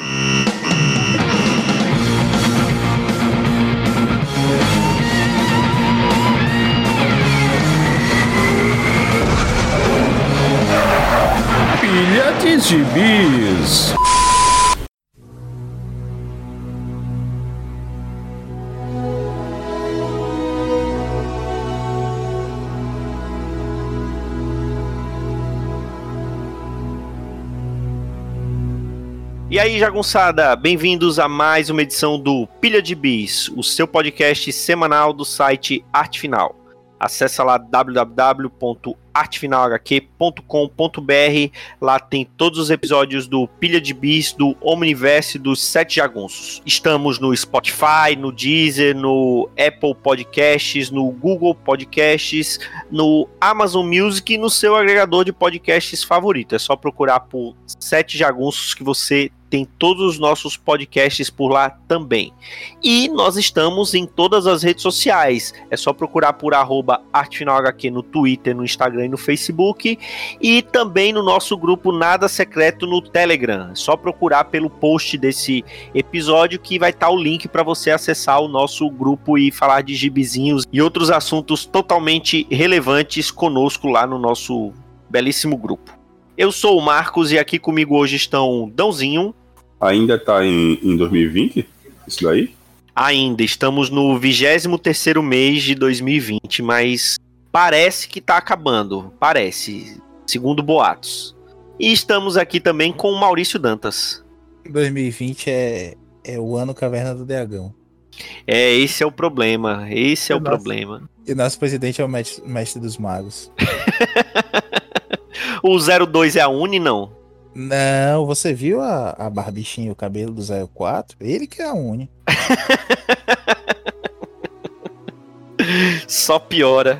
Pilha de Gibis. E aí, jagunçada, bem-vindos a mais uma edição do Pilha de Bis, o seu podcast semanal do site Arte Final. Acesse lá www.artefinalhq.com.br, lá tem todos os episódios do Pilha de Bis, do Omniverse dos Sete Jagunços. Estamos no Spotify, no Deezer, no Apple Podcasts, no Google Podcasts, no Amazon Music e no seu agregador de podcasts favorito. É só procurar por Sete Jagunços que você tem todos os nossos podcasts por lá também. E nós estamos em todas as redes sociais. É só procurar por @ArteFinalHQ no Twitter, no Instagram e no Facebook. E também no nosso grupo Nada Secreto no Telegram. É só procurar pelo post desse episódio que vai estar o link para você acessar o nosso grupo e falar de gibizinhos e outros assuntos totalmente relevantes conosco lá no nosso belíssimo grupo. Eu sou o Marcos e aqui comigo hoje estão Dãozinho. Ainda tá em 2020? Isso daí? Ainda, estamos no 23º mês de 2020, mas parece que tá acabando. Parece, segundo boatos. E estamos aqui também com o Maurício Dantas. 2020 é o ano Caverna do Dragão. Esse é o problema. Esse é o problema. E nosso presidente é o mestre dos magos. O 02 é a Uni, não? Não, você viu a barbichinha e o cabelo do 04? Ele que é a Uni. Só piora.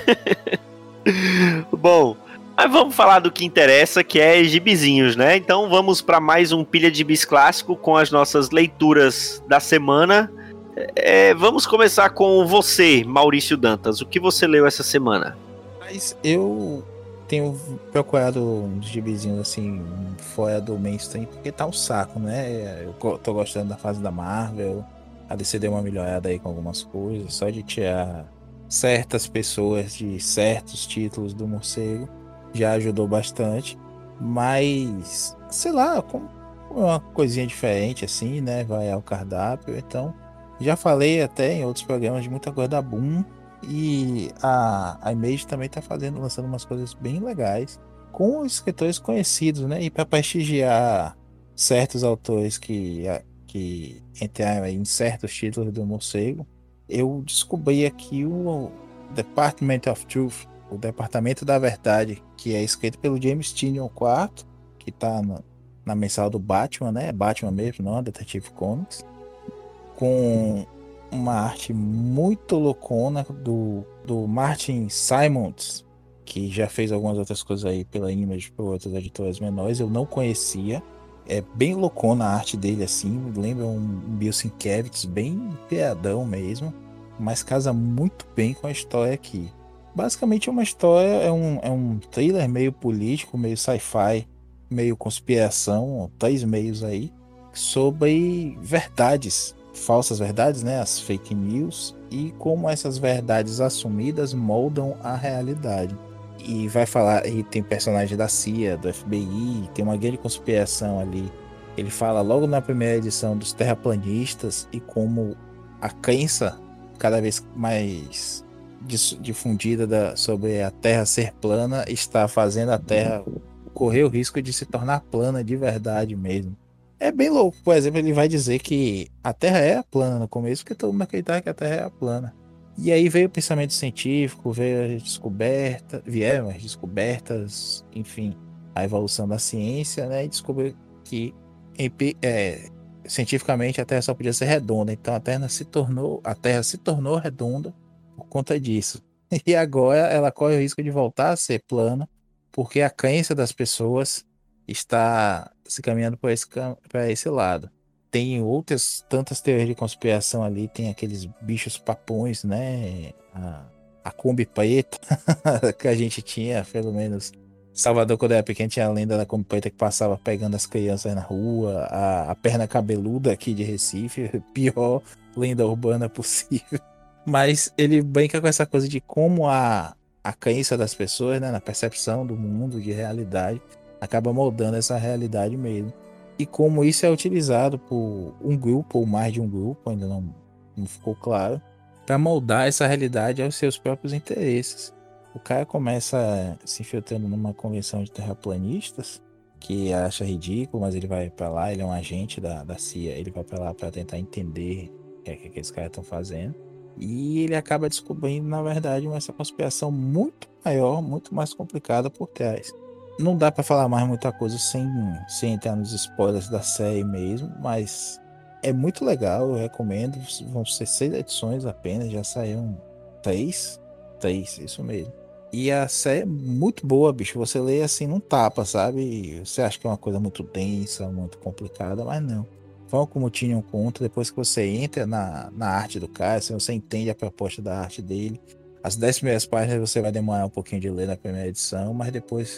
Bom, mas vamos falar do que interessa, que é gibizinhos, né? Então vamos para mais um Pilha de Bis clássico com as nossas leituras da semana. Vamos começar com você, Maurício Dantas. O que você leu essa semana? Mas eu tenho procurado uns gibizinhos assim, fora do mainstream, porque tá um saco, né? Eu tô gostando da fase da Marvel, a DC deu uma melhorada aí com algumas coisas, só de tirar certas pessoas de certos títulos do morcego já ajudou bastante, mas sei lá, com uma coisinha diferente assim, né? Vai ao cardápio, então já falei até em outros programas de muita coisa da Boom. E a Image também tá lançando umas coisas bem legais com escritores conhecidos, né? E para prestigiar certos autores que entraram em certos títulos do morcego, eu descobri aqui o Department of Truth, o Departamento da Verdade, que é escrito pelo James Tynion IV, que tá na mensal do Batman, né? Batman mesmo, não, Detective Comics, com uma arte muito loucona do Martin Simons, que já fez algumas outras coisas aí pela Image, por outras editoras menores, eu não conhecia. É bem loucona a arte dele, assim, lembra um Bill Sienkiewicz, bem piadão mesmo, mas casa muito bem com a história aqui. Basicamente uma história, é um thriller meio político, meio sci-fi, meio conspiração, 3 meios aí, sobre verdades, falsas verdades, né, as fake news, e como essas verdades assumidas moldam a realidade. E vai falar, e tem personagem da CIA, do FBI, tem uma grande conspiração ali. Ele fala logo na primeira edição dos terraplanistas e como a crença cada vez mais difundida sobre a Terra ser plana está fazendo a Terra correr o risco de se tornar plana de verdade mesmo. É bem louco. Por exemplo, ele vai dizer que a Terra é plana no começo, porque todo mundo acreditava que a Terra é plana. E aí veio o pensamento científico, vieram as descobertas, enfim, a evolução da ciência, né? E descobriu que cientificamente a Terra só podia ser redonda. Então a Terra se tornou redonda por conta disso. E agora ela corre o risco de voltar a ser plana, porque a crença das pessoas está se caminhando para esse lado. Tem outras tantas teorias de conspiração ali, tem aqueles bichos papões, né? A Kombi preta que a gente tinha, pelo menos Salvador, quando eu era pequeno, tinha a lenda da Companhia que passava pegando as crianças na rua, a perna cabeluda aqui de Recife, pior lenda urbana possível. Mas ele brinca com essa coisa de como a crença das pessoas, né, na percepção do mundo, de realidade, acaba moldando essa realidade mesmo. E como isso é utilizado por um grupo ou mais de um grupo, ainda não ficou claro, para moldar essa realidade aos seus próprios interesses. O cara começa se infiltrando numa convenção de terraplanistas, que acha ridículo, mas ele vai para lá, ele é um agente da CIA, ele vai para lá para tentar entender o que é que aqueles caras estão fazendo. E ele acaba descobrindo, na verdade, essa conspiração muito maior, muito mais complicada por trás. Não dá para falar mais muita coisa sem entrar nos spoilers da série mesmo, mas é muito legal, eu recomendo. Vão ser 6 edições apenas, já saíram 3, isso mesmo. E a série é muito boa, bicho. Você lê assim, não tapa, sabe? Você acha que é uma coisa muito densa, muito complicada, mas não. Vão como tinham conta, depois que você entra na arte do cara, se você entende a proposta da arte dele. As 10 primeiras páginas você vai demorar um pouquinho de ler na primeira edição, mas depois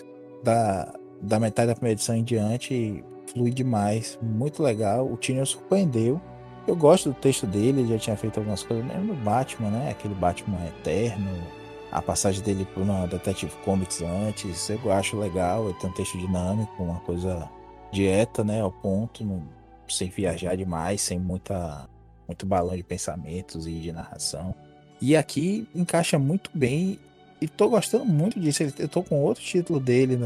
da metade da primeira edição em diante, flui demais. Muito legal. O Tynion surpreendeu. Eu gosto do texto dele, ele já tinha feito algumas coisas, mesmo no Batman, né? Aquele Batman Eterno. A passagem dele por uma Detective Comics antes, eu acho legal. Ele tem um texto dinâmico, uma coisa direta, né? Ao ponto, sem viajar demais, sem muito balão de pensamentos e de narração. E aqui encaixa muito bem. E tô gostando muito disso. Eu tô com outro título dele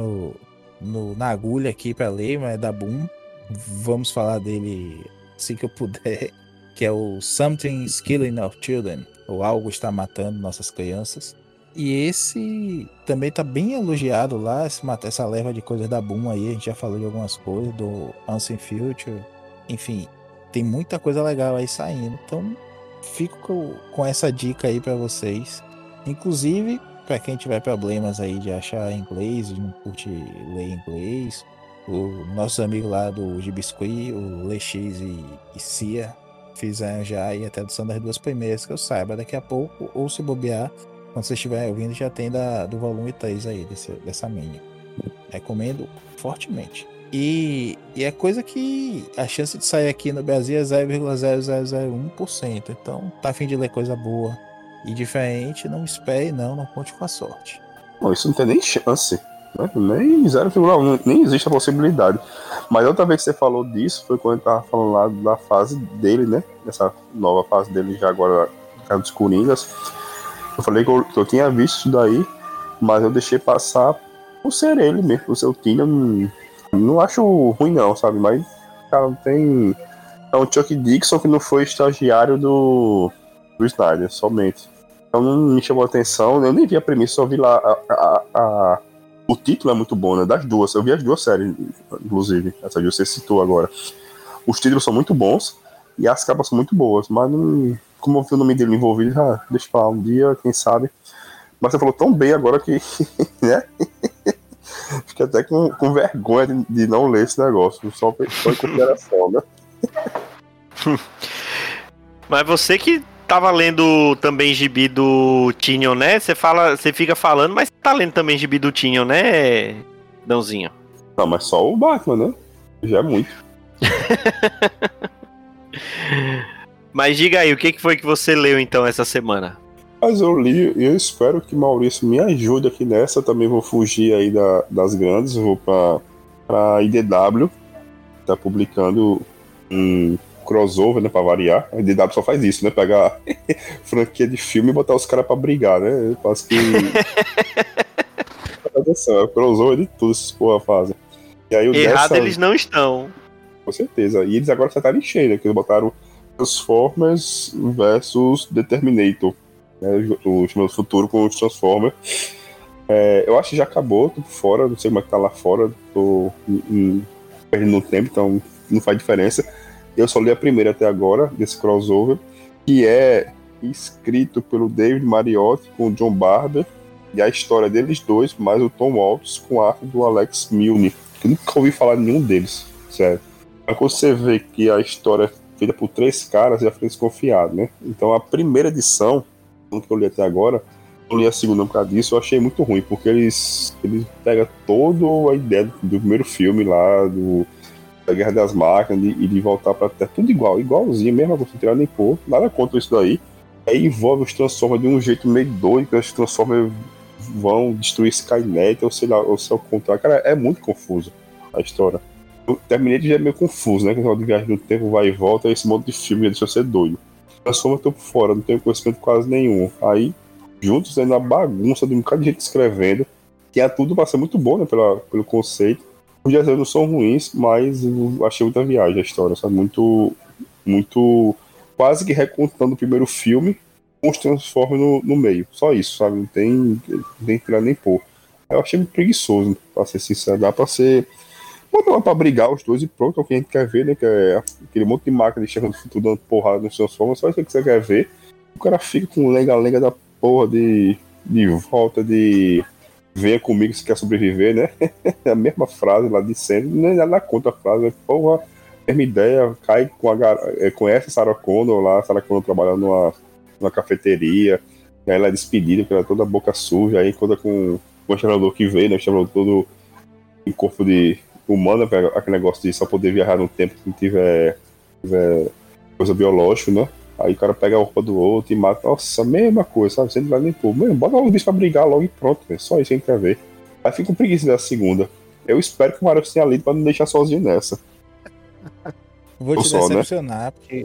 na agulha aqui pra ler, mas é da Boom. Vamos falar dele assim que eu puder. Que é o Something's Killing Our Children. Ou Algo Está Matando Nossas Crianças. E esse também tá bem elogiado lá. Essa leva de coisas da Boom aí. A gente já falou de algumas coisas. Do Unseen Future. Enfim, tem muita coisa legal aí saindo. Então, fico com essa dica aí pra vocês. Inclusive, para quem tiver problemas aí de achar inglês e não curte ler inglês, o nosso amigo lá do Gibiscuit, o Lex e Cia, fizeram já aí a tradução das 2 primeiras que eu saiba. Daqui a pouco, ou se bobear, quando você estiver ouvindo, já tem do volume 3 aí, dessa mini. Recomendo fortemente. E é coisa que a chance de sair aqui no Brasil é 0,0001%. Então, tá a fim de ler coisa boa e diferente, não espere, não conte com a sorte. Não, isso não tem nem chance, né? Nem 0,1, nem existe a possibilidade. Mas outra vez que você falou disso foi quando ele tava falando lá da fase dele, né? Essa nova fase dele já agora, dos Coringas. Eu falei que eu tinha visto isso daí, mas eu deixei passar por ser ele mesmo, por ser o Tynion. Não acho ruim não, sabe? Mas, cara, tem... É um Chuck Dixon que não foi estagiário do Snyder, somente. Então não me chamou a atenção. Eu nem vi a premissa, só vi lá o título é muito bom, né? Das duas. Eu vi as 2 séries, inclusive. Essa que você citou agora. Os títulos são muito bons e as capas são muito boas, mas não... Como eu vi o nome dele envolvido, deixa eu falar um dia, quem sabe. Mas você falou tão bem agora que, né? Fiquei até com vergonha de não ler esse negócio, só em consideração, né? Mas você que tava lendo também gibi do Tynion, né? Você fica falando, mas tá lendo também gibi do Tynion, né, Dãozinho? Não, mas só o Batman, né? Já é muito. Mas diga aí, o que foi que você leu então essa semana? Mas eu li, e eu espero que Maurício me ajude aqui nessa. Eu também vou fugir aí das grandes, vou pra IDW, tá publicando um crossover, né, pra variar. A IDW só faz isso, né, pegar franquia de filme e botar os caras pra brigar, né, eu acho que é o crossover de tudo esses porra fazem. E aí, errado eles não estão. Com certeza, e eles agora acertaram em cheio, né, que eles botaram Transformers versus The Terminator, né, o futuro com os Transformers. Eu acho que já acabou, tô fora, não sei como é que tá lá fora, tô perdendo tempo, então não faz diferença. Eu só li a primeira até agora, desse crossover, que é escrito pelo David Mariotti com o John Barber, e a história deles dois, mais o Tom Waltz com a arte do Alex Milne, que eu nunca ouvi falar de nenhum deles, sério. Mas quando você vê que a história é feita por 3 caras, já fica desconfiado, né? Então a primeira edição, que eu li até agora, Eu li a segunda por causa disso, eu achei muito ruim, porque eles pegam toda a ideia do primeiro filme lá, da Guerra das Máquinas, e de voltar pra Terra, tudo igualzinho, mesmo, não tirar nem pôr, nada contra isso daí. Aí envolve os Transformers de um jeito meio doido, que os Transformers vão destruir Skynet, ou sei lá, ou se é o contrário. Cara, é muito confuso a história. Eu terminei de já meio confuso, né? Que o de viagem no tempo vai e volta, esse monte de filme já deixa eu ser doido. Transformers estão por fora, não tenho conhecimento quase nenhum. Aí, juntos, ainda uma bagunça de um bocado de gente escrevendo, que é tudo pra ser muito bom, né? Pelo conceito. Os desenhos não são ruins, mas eu achei muita viagem a história, sabe? Muito. Quase que recontando o primeiro filme, com os Transformers no meio. Só isso, sabe? Não tem tirar nem pôr. Eu achei muito preguiçoso, pra ser sincero. Dá pra ser. Bota lá pra brigar os dois e pronto, é o que a gente quer ver, né? Que é aquele monte de máquina de chegando no futuro dando porrada nos Transformers, só isso que você quer ver. O cara fica com lenga-lenga da porra de volta de. Venha comigo se quer sobreviver, né? É a mesma frase lá de sempre, nem nada contra a frase, porra, mesma ideia, cai conhece a Sarah Connor lá, a Sarah Connor trabalhando numa cafeteria, aí ela é despedida, porque ela é toda boca suja, aí conta com o Chevrolet que veio, né? O Chevrolet todo em corpo de humano, aquele negócio de só poder viajar no tempo que não tiver coisa biológica, né? Aí o cara pega a roupa do outro e mata. Nossa, mesma coisa, sabe? Você não vai nem pôr. Bota logo o bicho pra brigar logo e pronto, véio. Só isso que a gente quer ver. Aí fica com preguiça da segunda. Eu espero que o Marcos tenha lido pra não deixar sozinho nessa. Vou te decepcionar, né? Porque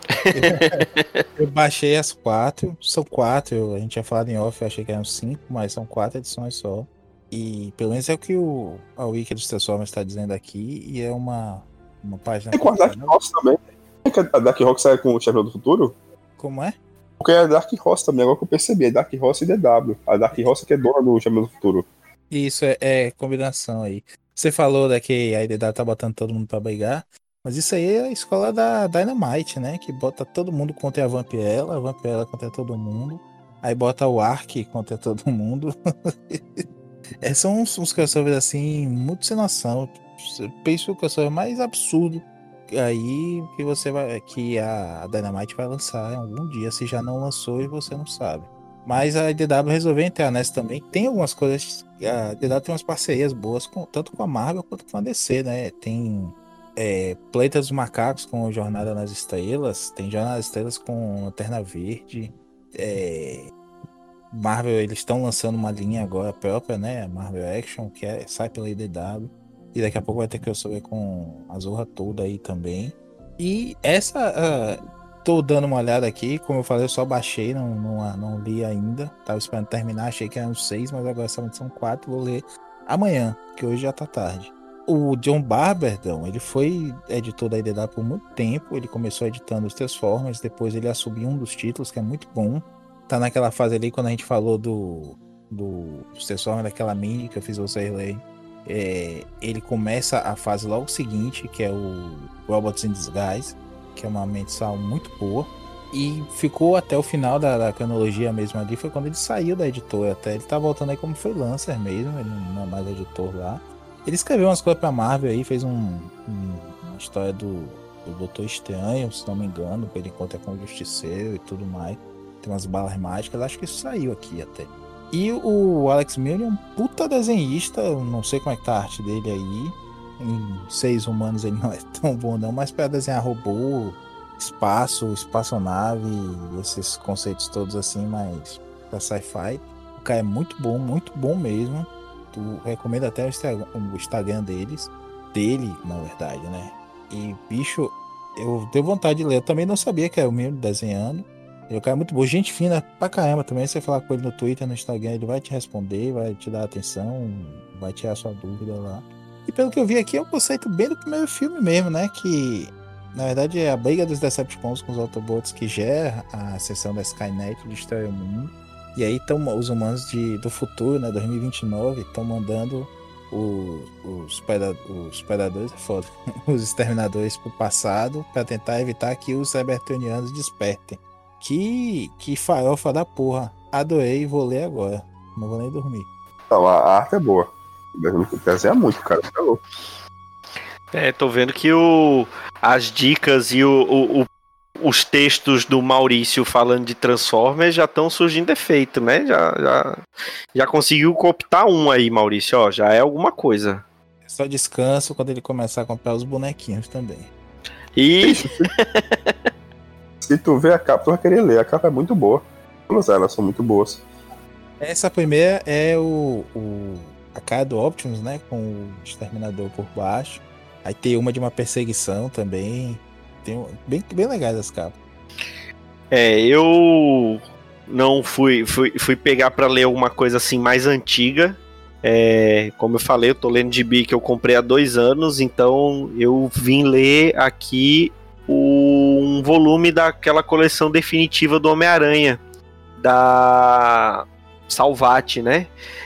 eu baixei as 4. São 4. A gente tinha falado em off, eu achei que eram 5, mas são 4 edições só. E pelo menos é o que a Wiki dos Transformers está dizendo aqui. E é uma página. Tem com a Dark Horse também. A Dark Horse sai com o Chevrolet do Futuro? Como é? Porque é a Dark Horse também, agora que eu percebi. É Dark Horse e DW. A Dark Horse que é dona do Chevrolet do Futuro. Isso é combinação aí. Você falou que a IDW tá botando todo mundo pra brigar. Mas isso aí é a escola da Dynamite, né? Que bota todo mundo contra a Vampirella contra todo mundo. Aí bota o Ark contra todo mundo. São uns crossovers assim, muito sem noção. Eu penso que o crossover mais absurdo aí que a Dynamite vai lançar em algum dia, se já não lançou e você não sabe. Mas a IDW resolveu entrar nessa também. Tem algumas coisas. A IDW tem umas parcerias boas, tanto com a Marvel quanto com a DC, né? Tem Planeta dos Macacos com Jornada nas Estrelas. Tem Jornada nas Estrelas com Lanterna Verde. Marvel, eles estão lançando uma linha agora própria, né? Marvel Action, que sai pela IDW. E daqui a pouco vai ter crossover com a Zorra toda aí também. E essa. Tô dando uma olhada aqui. Como eu falei, eu só baixei, não li ainda. Tava esperando terminar, achei que eram 6, mas agora são 4. Vou ler amanhã, que hoje já tá tarde. O John Barberdão, ele foi editor da IDW por muito tempo. Ele começou editando os Transformers, depois ele assumiu um dos títulos, que é muito bom. Tá naquela fase ali, quando a gente falou dos Transformers, daquela mini que eu fiz vocês lerem. Ele começa a fase logo seguinte, que é o Robots in Disguise, que é uma mensal muito boa, e ficou até o final da cronologia mesmo ali. Foi quando ele saiu da editora, até ele tá voltando aí como freelancer mesmo, ele não é mais editor lá. Ele escreveu umas coisas pra Marvel aí, fez uma história do Doutor Estranho, se não me engano, que ele encontra com o Justiceiro e tudo mais, tem umas balas mágicas, acho que isso saiu aqui até. E o Alex Milne é um puta desenhista, eu não sei como é que tá a arte dele aí. Em Seres Humanos ele não é tão bom não, mas para desenhar robô, espaçonave, esses conceitos todos assim, mais pra sci-fi, o cara é muito bom mesmo. Tu recomendo até o Instagram dele, na verdade, né? E, bicho, eu dei vontade de ler. Eu também não sabia que era o Milne desenhando. O cara é muito bom, gente fina pra caramba também. Você falar com ele no Twitter, no Instagram, ele vai te responder, vai te dar atenção, vai tirar sua dúvida lá. E pelo que eu vi aqui, é um conceito bem do primeiro filme mesmo, né? Que, na verdade, é a briga dos Decepticons com os Autobots que gera a seção da Skynet, destrói o mundo. E aí os humanos do futuro, né? 2029, estão mandando os predadores, os exterminadores pro passado para tentar evitar que os cybertronianos despertem. Que farofa da porra. Adorei, vou ler agora. Não vou nem dormir. Não, a arte é boa. Desenha muito, cara. Tá louco. Tô vendo que as dicas e os textos do Maurício falando de Transformers já estão surgindo efeito, né? Já conseguiu cooptar um aí, Maurício, ó, já é alguma coisa. Só descanso quando ele começar a comprar os bonequinhos também. E Se tu ver a capa, tu vai querer ler. A capa é muito boa. Todas elas são muito boas. Essa primeira é a cara do Optimus, né? Com o Exterminador por baixo. Aí tem uma de uma perseguição também. Tem bem legais as capas. Eu não fui pegar pra ler alguma coisa assim mais antiga. Como eu falei, eu tô lendo gibi que eu comprei há 2 anos, então eu vim ler aqui um volume daquela coleção definitiva do Homem-Aranha, da Salvat, né?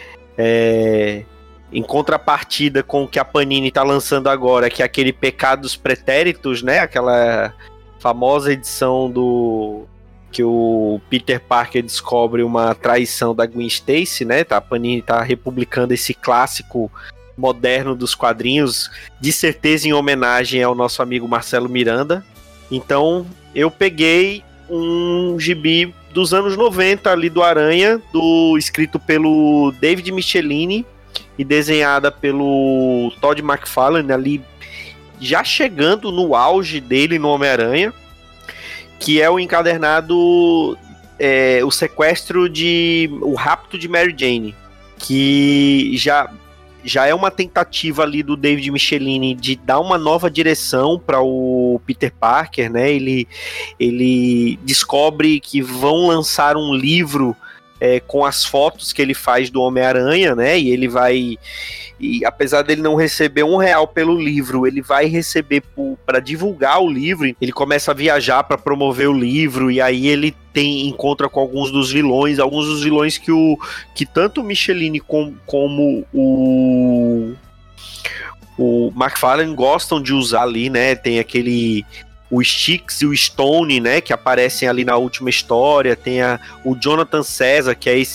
Em contrapartida com o que a Panini tá lançando agora, que é aquele Pecados Pretéritos, né? Aquela famosa edição que o Peter Parker descobre uma traição da Gwen Stacy, né? A Panini tá republicando esse clássico moderno dos quadrinhos, de certeza em homenagem ao nosso amigo Marcelo Miranda. Então, eu peguei um gibi dos anos 90 ali do Aranha, escrito pelo David Michelini e desenhada pelo Todd McFarlane, ali já chegando no auge dele no Homem-Aranha, que é o encadernado o sequestro o rapto de Mary Jane, que já é uma tentativa ali do David Michelini de dar uma nova direção para o Peter Parker, né? Ele descobre que vão lançar um livro com as fotos que ele faz do Homem-Aranha, né? E ele vai... E apesar dele não receber R$1 pelo livro, ele vai receber para divulgar o livro. Ele começa a viajar para promover o livro, e aí ele encontra com alguns dos vilões que tanto o Michelini como o McFarlane gostam de usar ali, né? Tem o Styx e o Stone, né, que aparecem ali na última história. Tem o Jonathan César, que é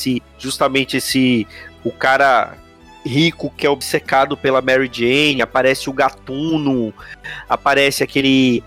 o cara rico que é obcecado pela Mary Jane. Aparece o Gatuno, aparece aquele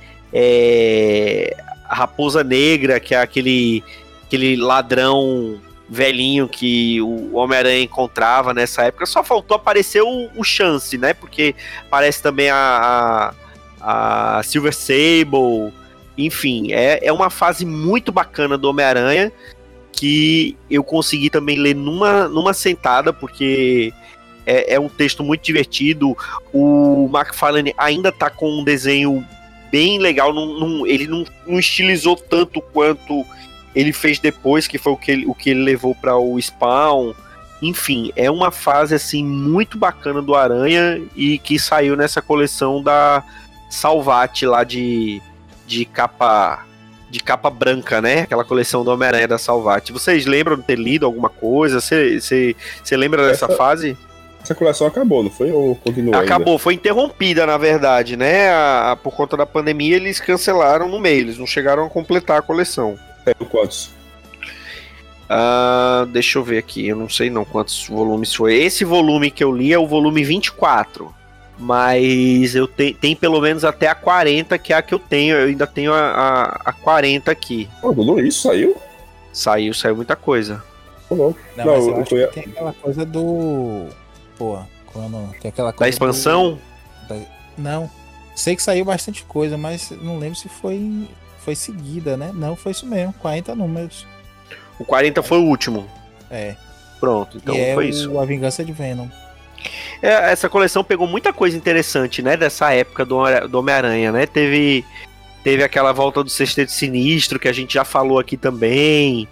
a Raposa Negra, que é aquele ladrão velhinho que o Homem-Aranha encontrava nessa época. Só faltou aparecer o Chance, né, porque aparece também a Silver Sable. Enfim, é uma fase muito bacana do Homem-Aranha, que eu consegui também ler numa sentada, porque é um texto muito divertido. O McFarlane ainda tá com um desenho bem legal, ele não estilizou tanto quanto ele fez depois, que foi o que ele levou para o Spawn. Enfim, é uma fase assim muito bacana do Aranha, e que saiu nessa coleção da Salvat lá de capa branca, né? Aquela coleção do Homem-Aranha da Salvat. Vocês lembram de ter lido alguma coisa? Você lembra dessa fase? Essa coleção acabou, não foi? Ou continua? Acabou, ainda? foi interrompida, na verdade, né? Por conta da pandemia, eles cancelaram no meio, eles não chegaram a completar a coleção. Tem quantos? Deixa eu ver aqui, eu não sei não quantos volumes foi. Esse volume que eu li é o volume 24. Mas eu tenho pelo menos até a 40, que é a que eu tenho. Eu ainda tenho a 40 aqui. Pô, tudo isso saiu? Saiu muita coisa. Não, mas eu acho que tem aquela coisa do... Pô, tem aquela coisa da expansão? Não, sei que saiu bastante coisa, mas não lembro se foi seguida, né? Não, foi isso mesmo, 40 números. O 40 foi o último. Pronto, então foi isso. A Vingança de Venom. Essa coleção pegou muita coisa interessante, né? Dessa época do Homem-Aranha, né? Teve aquela volta do Sexteto Sinistro, que a gente já falou aqui também.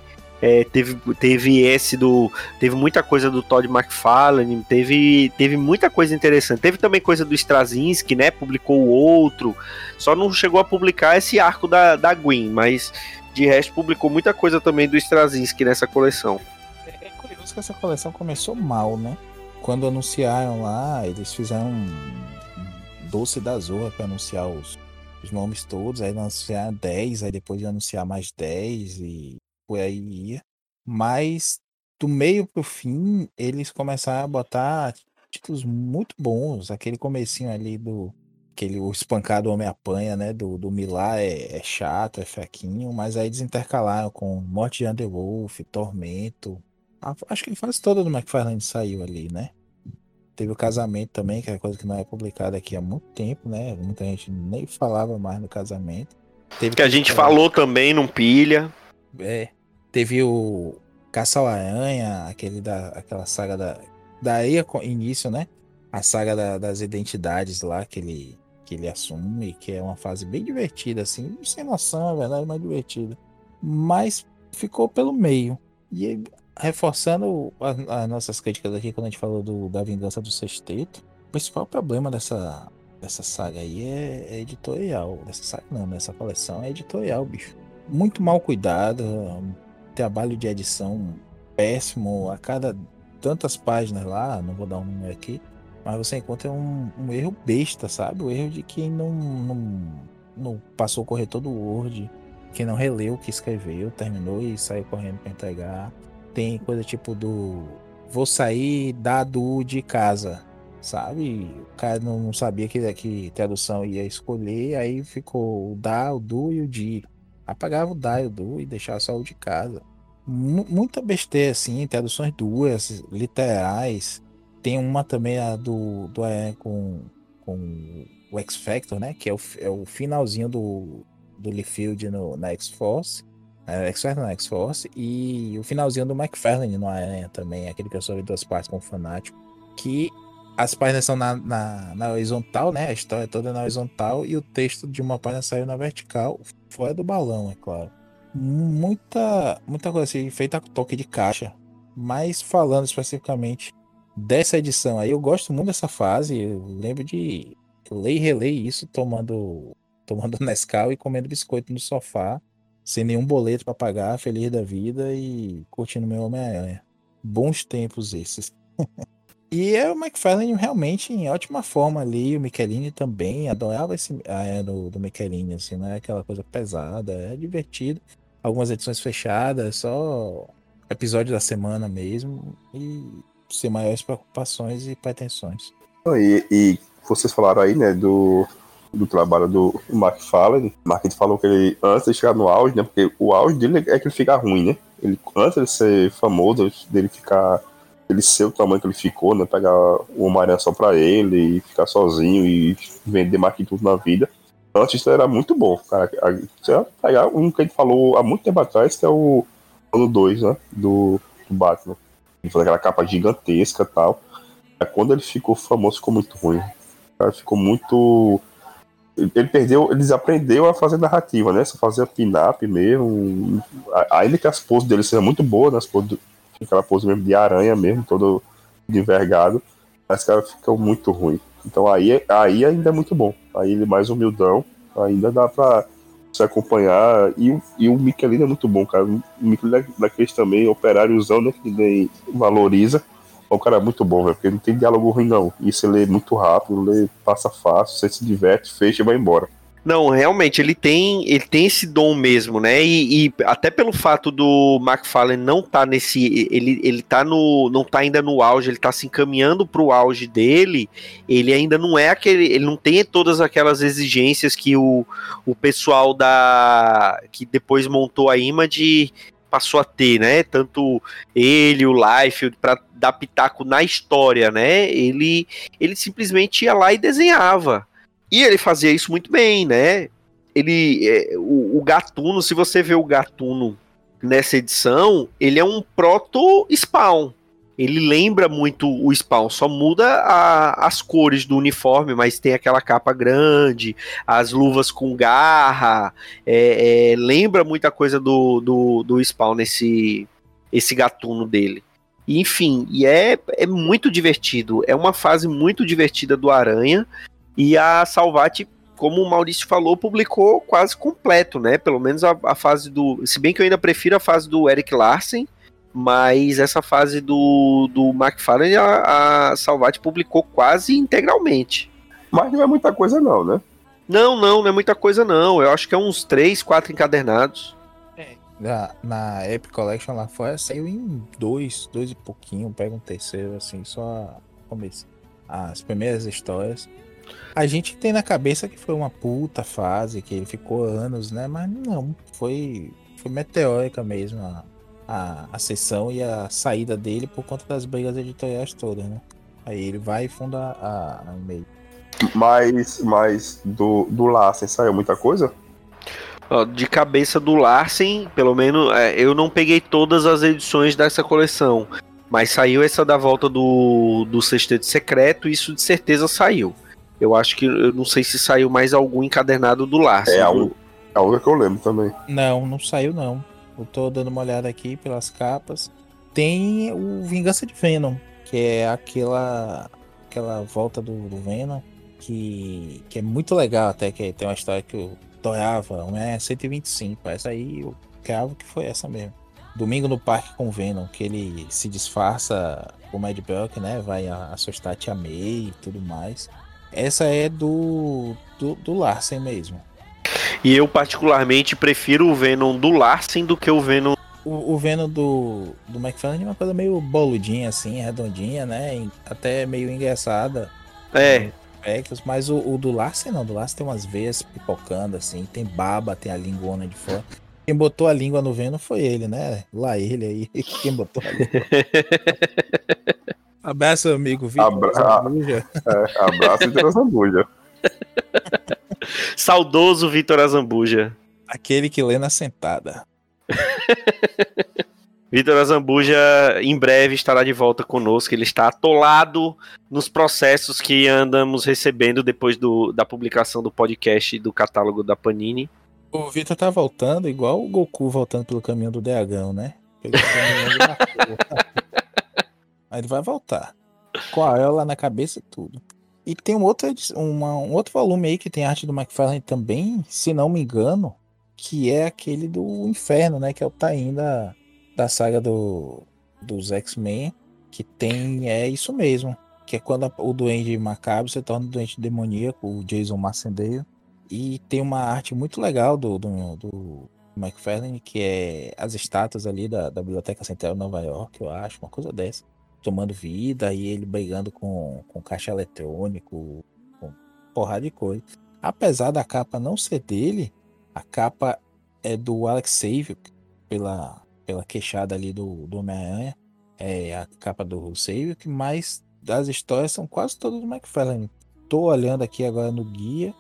Teve muita coisa do Todd McFarlane, teve muita coisa interessante. Teve também coisa do Straczynski, né? Publicou o outro. Só não chegou a publicar esse arco da Gwen, mas de resto publicou muita coisa também do Straczynski nessa coleção. É curioso que essa coleção começou mal, né? Quando anunciaram lá, eles fizeram um doce da zorra para anunciar os nomes todos. Aí anunciaram 10, aí depois de anunciar mais 10 e por aí ia. Mas do meio pro fim, eles começaram a botar títulos muito bons. Aquele comecinho ali do o espancado homem apanha, né? Do Millar é chato, é fraquinho, mas aí eles intercalaram com Morte de Underwolf, Tormento. Acho que a fase toda do McFarlane saiu ali, né? Teve o casamento também, que é coisa que não é publicada aqui há muito tempo, né? Muita gente nem falava mais no casamento. Teve Que a gente falou também num pilha. Teve o Caça ao Aranha, aquela saga daí início, né? A saga das identidades lá que ele assume, que é uma fase bem divertida, assim, sem noção, é verdade, mas divertida. Mas ficou pelo meio. E reforçando as nossas críticas aqui, quando a gente falou da Vingança do Sexteto, o principal problema dessa saga aí é editorial. Dessa saga não, dessa coleção é editorial, bicho. Muito mal cuidado, trabalho de edição péssimo, a cada tantas páginas lá, não vou dar um número aqui, mas você encontra um erro besta, sabe? O erro de quem não passou o corretor do Word, quem não releu o que escreveu, terminou e saiu correndo para entregar. Tem coisa tipo vou sair de casa, sabe? O cara não sabia que tradução ia escolher, aí ficou o da, o do e o de. Apagava o da e o do e deixava só o de casa. Muita besteira assim, traduções duas, literais. Tem uma também a do Aranha com o X-Factor, né? Que é o finalzinho do Liefeld na X-Force. X-Factor na X-Force. E o finalzinho do McFarlane no Aranha também, aquele que eu só vi duas partes com o Fanático. Que as páginas são na horizontal, né? A história toda é na horizontal e o texto de uma página saiu na vertical, fora do balão, é claro. Muita coisa assim, feita a toque de caixa. Mas falando especificamente dessa edição aí, eu gosto muito dessa fase. Eu lembro de ler e reler isso tomando Nescau e comendo biscoito no sofá, sem nenhum boleto para pagar, feliz da vida e curtindo meu Homem-Aranha. Bons tempos esses. E o McFarlane realmente em ótima forma ali, o Michelini também, adorava esse do Michelini, assim, não é aquela coisa pesada, é divertido. Algumas edições fechadas, só episódio da semana mesmo, e sem maiores preocupações e pretensões. E vocês falaram aí, né, do trabalho do McFarlane. O Mark falou que ele, antes de chegar no auge, né, porque o auge dele é que ele fica ruim, né? Antes de ser famoso, ele ser o tamanho que ele ficou, né? Pegar o Homem-Aranha só pra ele e ficar sozinho e vender mais que tudo na vida. Antes isso era muito bom, cara. Você vai pegar um que ele falou há muito tempo atrás, que é o ano 2, né? Do Batman. Ele fez aquela capa gigantesca e tal. Aí, quando ele ficou famoso, ficou muito ruim. O cara ficou muito. Ele desaprendeu a fazer narrativa, né? Só fazia pin-up mesmo. Ainda que as poses dele sejam muito boas, né? Aquela pose mesmo de aranha mesmo, todo envergado, mas cara ficam muito ruim. Então aí ainda é muito bom. Aí ele é mais humildão, ainda dá pra se acompanhar. E o Michelin é muito bom, cara. O Michelin é daqueles também, operáriozão, né? Que ninguém valoriza. O cara é muito bom, velho, porque não tem diálogo ruim, não. E você lê muito rápido, passa fácil, você se diverte, fecha e vai embora. Não, realmente, ele tem esse dom mesmo, né? E até pelo fato do McFarlane não tá nesse. Ele tá não tá ainda no auge, ele tá se encaminhando pro auge dele. Ele ainda não é aquele. Ele não tem todas aquelas exigências que o pessoal que depois montou a Image passou a ter, né? Tanto ele, o Liefeld, para dar pitaco na história, né? Ele simplesmente ia lá e desenhava. E ele fazia isso muito bem, né? O Gatuno, se você vê o Gatuno nessa edição, ele é um proto-Spawn. Ele lembra muito o Spawn, só muda as cores do uniforme, mas tem aquela capa grande, as luvas com garra, lembra muita coisa do Spawn esse Gatuno dele. Enfim, e é muito divertido, é uma fase muito divertida do Aranha. E a Salvat, como o Maurício falou, publicou quase completo, né? Pelo menos a fase se bem que eu ainda prefiro a fase do Erik Larsen, mas essa fase do McFarlane, a Salvat publicou quase integralmente. Mas não é muita coisa não, né? Não é muita coisa não. Eu acho que é uns 3, 4 encadernados. Na Epic Collection lá fora saiu em 2 e pouquinho, pega um terceiro, assim, só começo. As primeiras histórias. A gente tem na cabeça que foi uma puta fase, que ele ficou anos, né? Mas não, foi meteórica mesmo a sessão e a saída dele por conta das brigas editoriais todas, né? Aí ele vai e funda a e-mail. Mas do Larsen saiu muita coisa? Ó, de cabeça do Larsen, pelo menos, eu não peguei todas as edições dessa coleção, mas saiu essa da volta do Sexteto Secreto, isso de certeza saiu. Eu acho que, eu não sei se saiu mais algum encadernado do Larsen. É a única que eu lembro também. Não saiu não. Eu tô dando uma olhada aqui pelas capas. Tem o Vingança de Venom, que é aquela volta do Venom, que é muito legal até, que tem uma história que eu adorava, 125, essa aí eu cravo que foi essa mesmo. Domingo no Parque com o Venom, que ele se disfarça o Mad Buck, né, vai assustar a Tia May e tudo mais. Essa é do Larsen mesmo. E eu particularmente prefiro o Venom do Larsen do que o Venom... O Venom do McFarlane é uma coisa meio boludinha assim, redondinha, né, até meio engraçada. Mas o do Larsen não, do Larsen tem umas veias pipocando assim, tem baba, tem a linguona de fora. Quem botou a língua no Venom foi ele, né? Lá ele aí, quem botou a língua. Abraço, amigo Vitor Zambuja. Abraço, Vitor Zambuja. Saudoso Vitor Azambuja. Aquele que lê na sentada. Vitor Azambuja em breve estará de volta conosco. Ele está atolado nos processos que andamos recebendo depois da publicação do podcast do catálogo da Panini. O Vitor tá voltando igual o Goku voltando pelo caminho do dragão, né? Aí ele vai voltar. Com a ela na cabeça e tudo. E tem um outro volume aí que tem arte do McFarlane também, se não me engano, que é aquele do Inferno, né? Que é o tie-in da saga dos X-Men, que tem, isso mesmo, que é quando o Duende Macabro se torna um doente demoníaco, o Jason Marcendeiro, e tem uma arte muito legal do McFarlane, que é as estátuas ali da Biblioteca Central de Nova York, eu acho, uma coisa dessa, tomando vida, e ele brigando com caixa eletrônico, com porrada de coisa. Apesar da capa não ser dele, a capa é do Alex Saviuk, pela queixada ali do Homem-Aranha, é a capa do Saviuk, mas as histórias são quase todas do McFarlane. Tô olhando aqui agora no guia,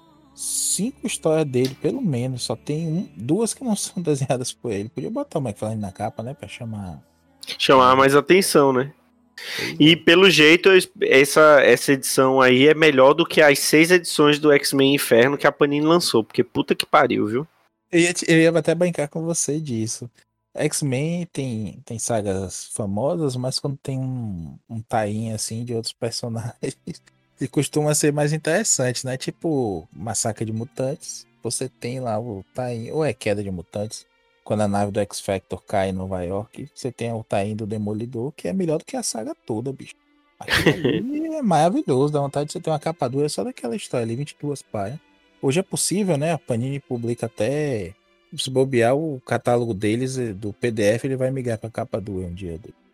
5 histórias dele, pelo menos, só tem 2 que não são desenhadas por ele. Podia botar o McFarlane na capa, né, pra chamar mais atenção, né? E pelo jeito, essa edição aí é melhor do que as 6 edições do X-Men Inferno que a Panini lançou, porque puta que pariu, viu? Eu ia até brincar com você disso. X-Men tem sagas famosas, mas quando tem um tie-in assim de outros personagens, ele costuma ser mais interessante, né? Tipo Massacre de Mutantes, você tem lá o tie-in, ou é Queda de Mutantes, quando a nave do X-Factor cai em Nova York, você tem o tie-in do Demolidor, que é melhor do que a saga toda, bicho. Aquilo ali é maravilhoso, dá vontade de você ter uma capa dura só daquela história ali, 22 páginas. Hoje é possível, né? A Panini publica até... Se bobear o catálogo deles, do PDF, ele vai migrar pra capa dura um dia dele.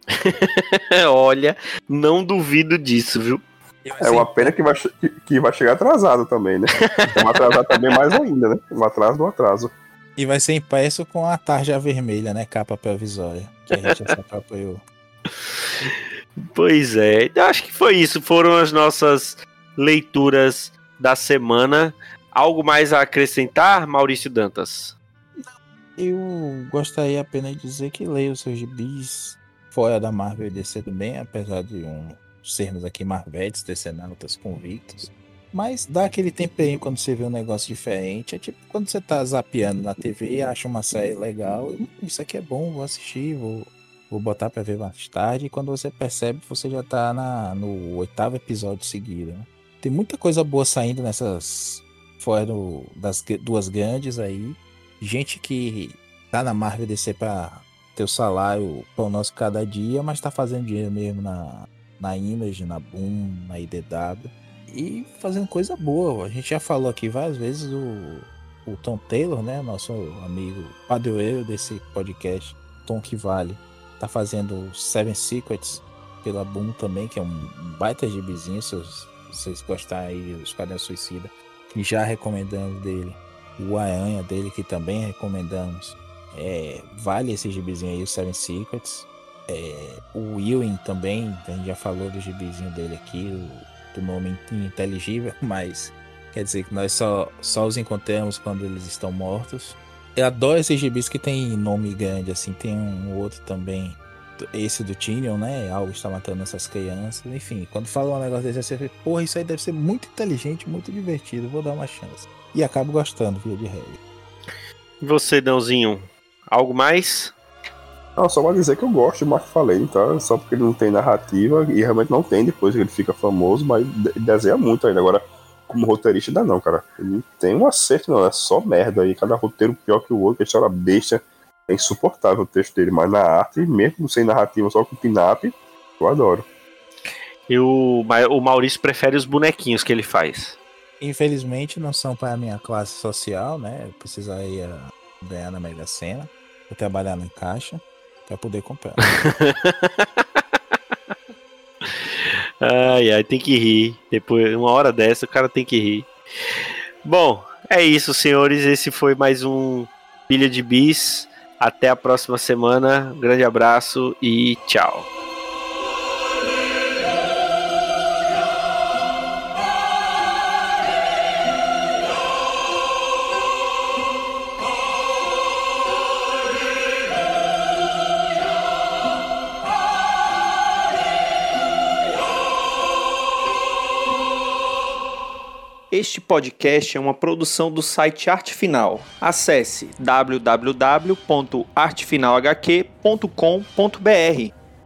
Olha, não duvido disso, viu? É uma pena que vai chegar atrasado também, né? Vamos atrasar também mais ainda, né? Um atraso do atraso. E vai ser impresso com a tarja vermelha, né? Capa provisória. Que a gente já apoiou. Pois é, acho que foi isso. Foram as nossas leituras da semana. Algo mais a acrescentar, Maurício Dantas? Eu gostaria apenas de dizer que leio os seus gibis fora da Marvel e DC também, apesar de sermos aqui Marvetes, DCnautas convictos. Mas dá aquele temperinho quando você vê um negócio diferente. É tipo quando você tá zapeando na TV e acha uma série legal. Isso aqui é bom, vou assistir, vou botar pra ver mais tarde. E quando você percebe, você já tá no 8º episódio seguido, né? Tem muita coisa boa saindo nessas... fora das 2 grandes aí. Gente que tá na Marvel DC pra ter o salário pão nosso cada dia, mas tá fazendo dinheiro mesmo na Image, na Boom, na IDW. E fazendo coisa boa. A gente já falou aqui várias vezes o Tom Taylor, né? Nosso amigo padroeiro desse podcast, Tom que Vale, tá fazendo Seven Secrets pela Boom também, que é um baita gibizinho, seus vocês gostarem aí, o Esquadrão Suicida, que já recomendamos dele. O Aranha dele, que também recomendamos. Vale esse gibizinho aí, o Seven Secrets. O Ewing também, a gente já falou do gibizinho dele aqui, do nome inteligível, mas quer dizer que nós só os encontramos quando eles estão mortos. Eu adoro esses gibis que tem nome grande, assim. Tem um outro também, esse do Tynion, né? Algo está matando essas crianças. Enfim, quando fala um negócio desse, você fica, porra, isso aí deve ser muito inteligente, muito divertido, vou dar uma chance. E acabo gostando, via de regra. E você, Dãozinho? Algo mais? Não, só pra dizer que eu gosto do Mark Falane, tá? Só porque ele não tem narrativa, e realmente não tem depois que ele fica famoso, mas desenha muito ainda. Agora, como roteirista, ainda não, cara. Ele não tem um acerto, não. É só merda aí. Cada roteiro pior que o outro, que a história besta. É insuportável o texto dele, mas na arte, mesmo sem narrativa, só com pin-up, eu adoro. E o Maurício prefere os bonequinhos que ele faz. Infelizmente não são para a minha classe social, né? Eu precisaria ganhar na Mega Sena, vou trabalhar na caixa para poder comprar. Ai, tem que rir. Depois, uma hora dessa, o cara tem que rir. Bom, é isso, senhores. Esse foi mais um Pilha de Bis. Até a próxima semana. Um grande abraço e tchau. Este podcast é uma produção do site Arte Final. Acesse www.artefinalhq.com.br.